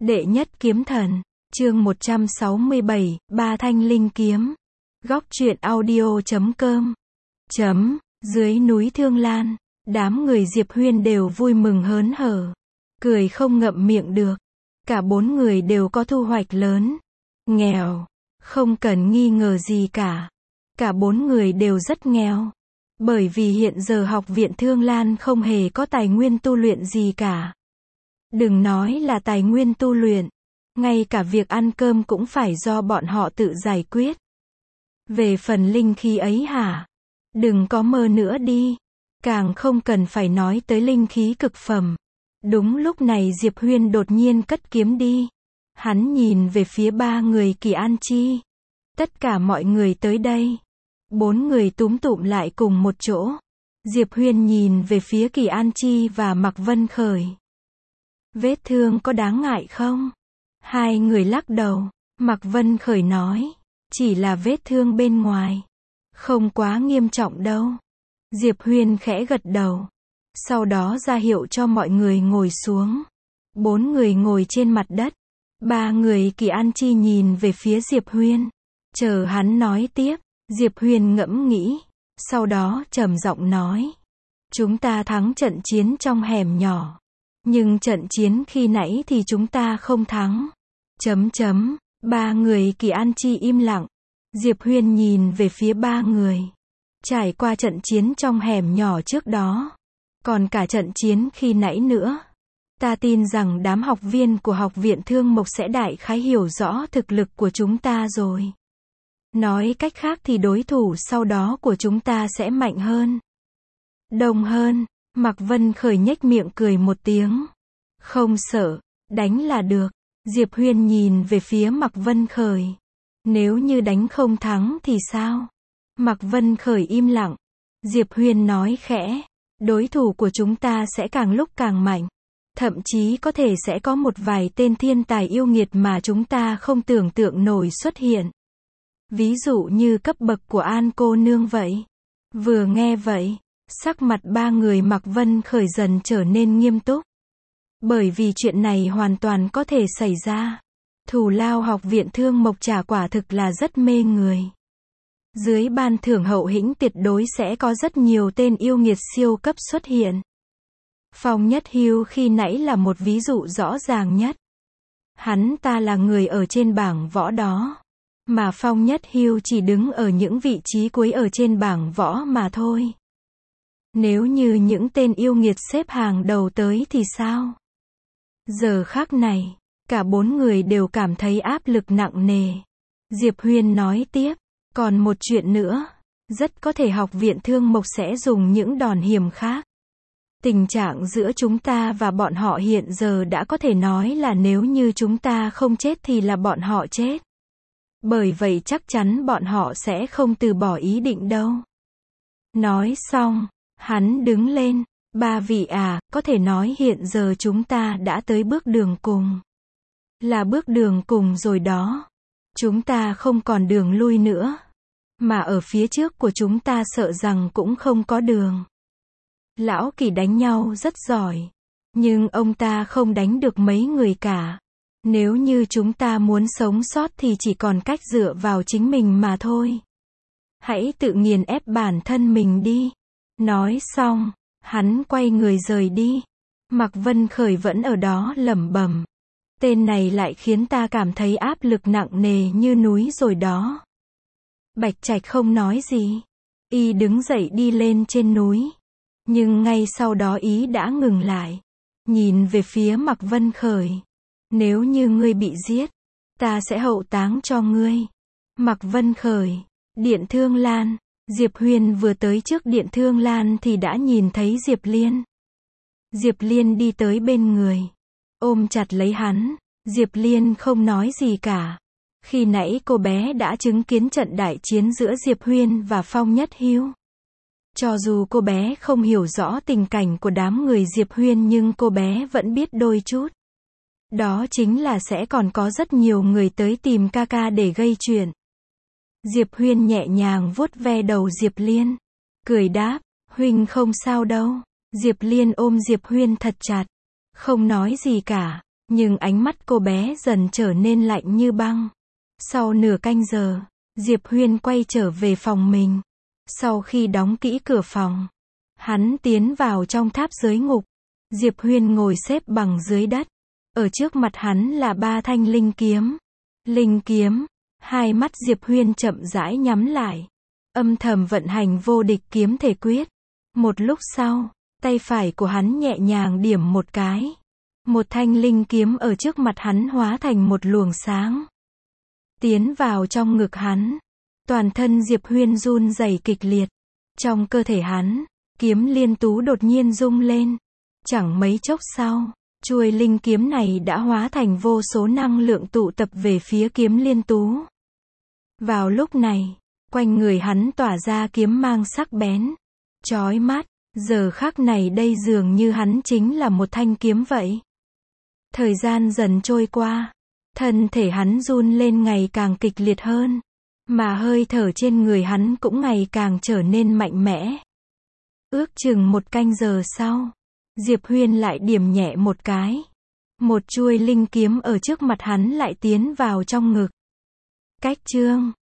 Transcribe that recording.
Đệ nhất kiếm thần, chương 167, ba thanh linh kiếm. Góc truyện audio.com. Dưới núi Thương Lan, đám người Diệp Huyên đều vui mừng hớn hở, cười không ngậm miệng được. Cả bốn người đều có thu hoạch lớn. Nghèo, không cần nghi ngờ gì cả. Cả bốn người đều rất nghèo. Bởi vì hiện giờ học viện Thương Lan không hề có tài nguyên tu luyện gì cả. Đừng nói là tài nguyên tu luyện, ngay cả việc ăn cơm cũng phải do bọn họ tự giải quyết. Về phần linh khí ấy hả? Đừng có mơ nữa đi. Càng không cần phải nói tới linh khí cực phẩm. Đúng lúc này Diệp Huyên đột nhiên cất kiếm đi. Hắn nhìn về phía ba người Kỳ An Chi. Tất cả mọi người tới đây. Bốn người túm tụm lại cùng một chỗ. Diệp Huyên nhìn về phía Kỳ An Chi và Mạc Vân Khởi. Vết thương có đáng ngại không? Hai người lắc đầu. Mạc Vân Khởi nói, chỉ là vết thương bên ngoài. Không quá nghiêm trọng đâu. Diệp Huyên khẽ gật đầu. Sau đó ra hiệu cho mọi người ngồi xuống. Bốn người ngồi trên mặt đất. Ba người Kỳ An Chi nhìn về phía Diệp Huyên. Chờ hắn nói tiếp. Diệp Huyên ngẫm nghĩ. Sau đó trầm giọng nói. Chúng ta thắng trận chiến trong hẻm nhỏ. Nhưng trận chiến khi nãy thì chúng ta không thắng. Ba người Kỳ An Chi im lặng. Diệp Huyên nhìn về phía ba người. Trải qua trận chiến trong hẻm nhỏ trước đó. Còn cả trận chiến khi nãy nữa. Ta tin rằng đám học viên của học viện Thương Mộc sẽ đại khái hiểu rõ thực lực của chúng ta rồi. Nói cách khác thì đối thủ sau đó của chúng ta sẽ mạnh hơn. Đông hơn. Mạc Vân Khởi nhếch miệng cười một tiếng. Không sợ, đánh là được. Diệp Huyên nhìn về phía Mạc Vân Khởi. Nếu như đánh không thắng thì sao? Mạc Vân Khởi im lặng. Diệp Huyên nói khẽ. Đối thủ của chúng ta sẽ càng lúc càng mạnh. Thậm chí có thể sẽ có một vài tên thiên tài yêu nghiệt mà chúng ta không tưởng tượng nổi xuất hiện. Ví dụ như cấp bậc của An cô nương vậy. Vừa nghe vậy, sắc mặt ba người Mạc Vân Khởi dần trở nên nghiêm túc. Bởi vì chuyện này hoàn toàn có thể xảy ra. Thù lao học viện Thương Mộc trả quả thực là rất mê người. Dưới ban thưởng hậu hĩnh tuyệt đối sẽ có rất nhiều tên yêu nghiệt siêu cấp xuất hiện. Phong Nhất Hưu khi nãy là một ví dụ rõ ràng nhất. Hắn ta là người ở trên bảng võ đó. Mà Phong Nhất Hưu chỉ đứng ở những vị trí cuối ở trên bảng võ mà thôi. Nếu như những tên yêu nghiệt xếp hàng đầu tới thì sao? Giờ khắc này, cả bốn người đều cảm thấy áp lực nặng nề. Diệp Huyên nói tiếp, còn một chuyện nữa, rất có thể học viện Thương Mộc sẽ dùng những đòn hiểm khác. Tình trạng giữa chúng ta và bọn họ hiện giờ đã có thể nói là nếu như chúng ta không chết thì là bọn họ chết. Bởi vậy chắc chắn bọn họ sẽ không từ bỏ ý định đâu. Nói xong, hắn đứng lên. Ba vị có thể nói hiện giờ chúng ta đã tới bước đường cùng. Là bước đường cùng rồi đó. Chúng ta không còn đường lui nữa. Mà ở phía trước của chúng ta sợ rằng cũng không có đường. Lão Kỳ đánh nhau rất giỏi. Nhưng ông ta không đánh được mấy người cả. Nếu như chúng ta muốn sống sót thì chỉ còn cách dựa vào chính mình mà thôi. Hãy tự nghiền ép bản thân mình đi. Nói xong, hắn quay người rời đi. Mạc Vân Khởi vẫn ở đó lẩm bẩm. Tên này lại khiến ta cảm thấy áp lực nặng nề như núi rồi đó. Bạch Trạch không nói gì. Y đứng dậy đi lên trên núi. Nhưng ngay sau đó ý đã ngừng lại. Nhìn về phía Mạc Vân Khởi. Nếu như ngươi bị giết, ta sẽ hậu táng cho ngươi. Mạc Vân Khởi, Điện Thương Lan. Diệp Huyên vừa tới trước Điện Thương Lan thì đã nhìn thấy Diệp Liên. Diệp Liên đi tới bên người. Ôm chặt lấy hắn. Diệp Liên không nói gì cả. Khi nãy cô bé đã chứng kiến trận đại chiến giữa Diệp Huyên và Phong Nhất Hưu. Cho dù cô bé không hiểu rõ tình cảnh của đám người Diệp Huyên nhưng cô bé vẫn biết đôi chút. Đó chính là sẽ còn có rất nhiều người tới tìm ca ca để gây chuyện. Diệp Huyên nhẹ nhàng vuốt ve đầu Diệp Liên. Cười đáp, huynh không sao đâu. Diệp Liên ôm Diệp Huyên thật chặt. Không nói gì cả. Nhưng ánh mắt cô bé dần trở nên lạnh như băng. Sau nửa canh giờ, Diệp Huyên quay trở về phòng mình. Sau khi đóng kỹ cửa phòng, hắn tiến vào trong tháp giới ngục. Diệp Huyên ngồi xếp bằng dưới đất. Ở trước mặt hắn là 3 thanh linh kiếm. Linh kiếm. Hai mắt Diệp Huyên chậm rãi nhắm lại. Âm thầm vận hành vô địch kiếm thể quyết. Một lúc sau, tay phải của hắn nhẹ nhàng điểm một cái. Một thanh linh kiếm ở trước mặt hắn hóa thành một luồng sáng. Tiến vào trong ngực hắn. Toàn thân Diệp Huyên run rẩy kịch liệt. Trong cơ thể hắn, kiếm liên tú đột nhiên rung lên. Chẳng mấy chốc sau, chuôi linh kiếm này đã hóa thành vô số năng lượng tụ tập về phía kiếm liên tú. Vào lúc này, quanh người hắn tỏa ra kiếm mang sắc bén, chói mắt. Giờ khắc này đây dường như hắn chính là một thanh kiếm vậy. Thời gian dần trôi qua, thân thể hắn run lên ngày càng kịch liệt hơn, mà hơi thở trên người hắn cũng ngày càng trở nên mạnh mẽ. Ước chừng một canh giờ sau, Diệp Huyên lại điểm nhẹ một cái. Một chuôi linh kiếm ở trước mặt hắn lại tiến vào trong ngực. Cách chương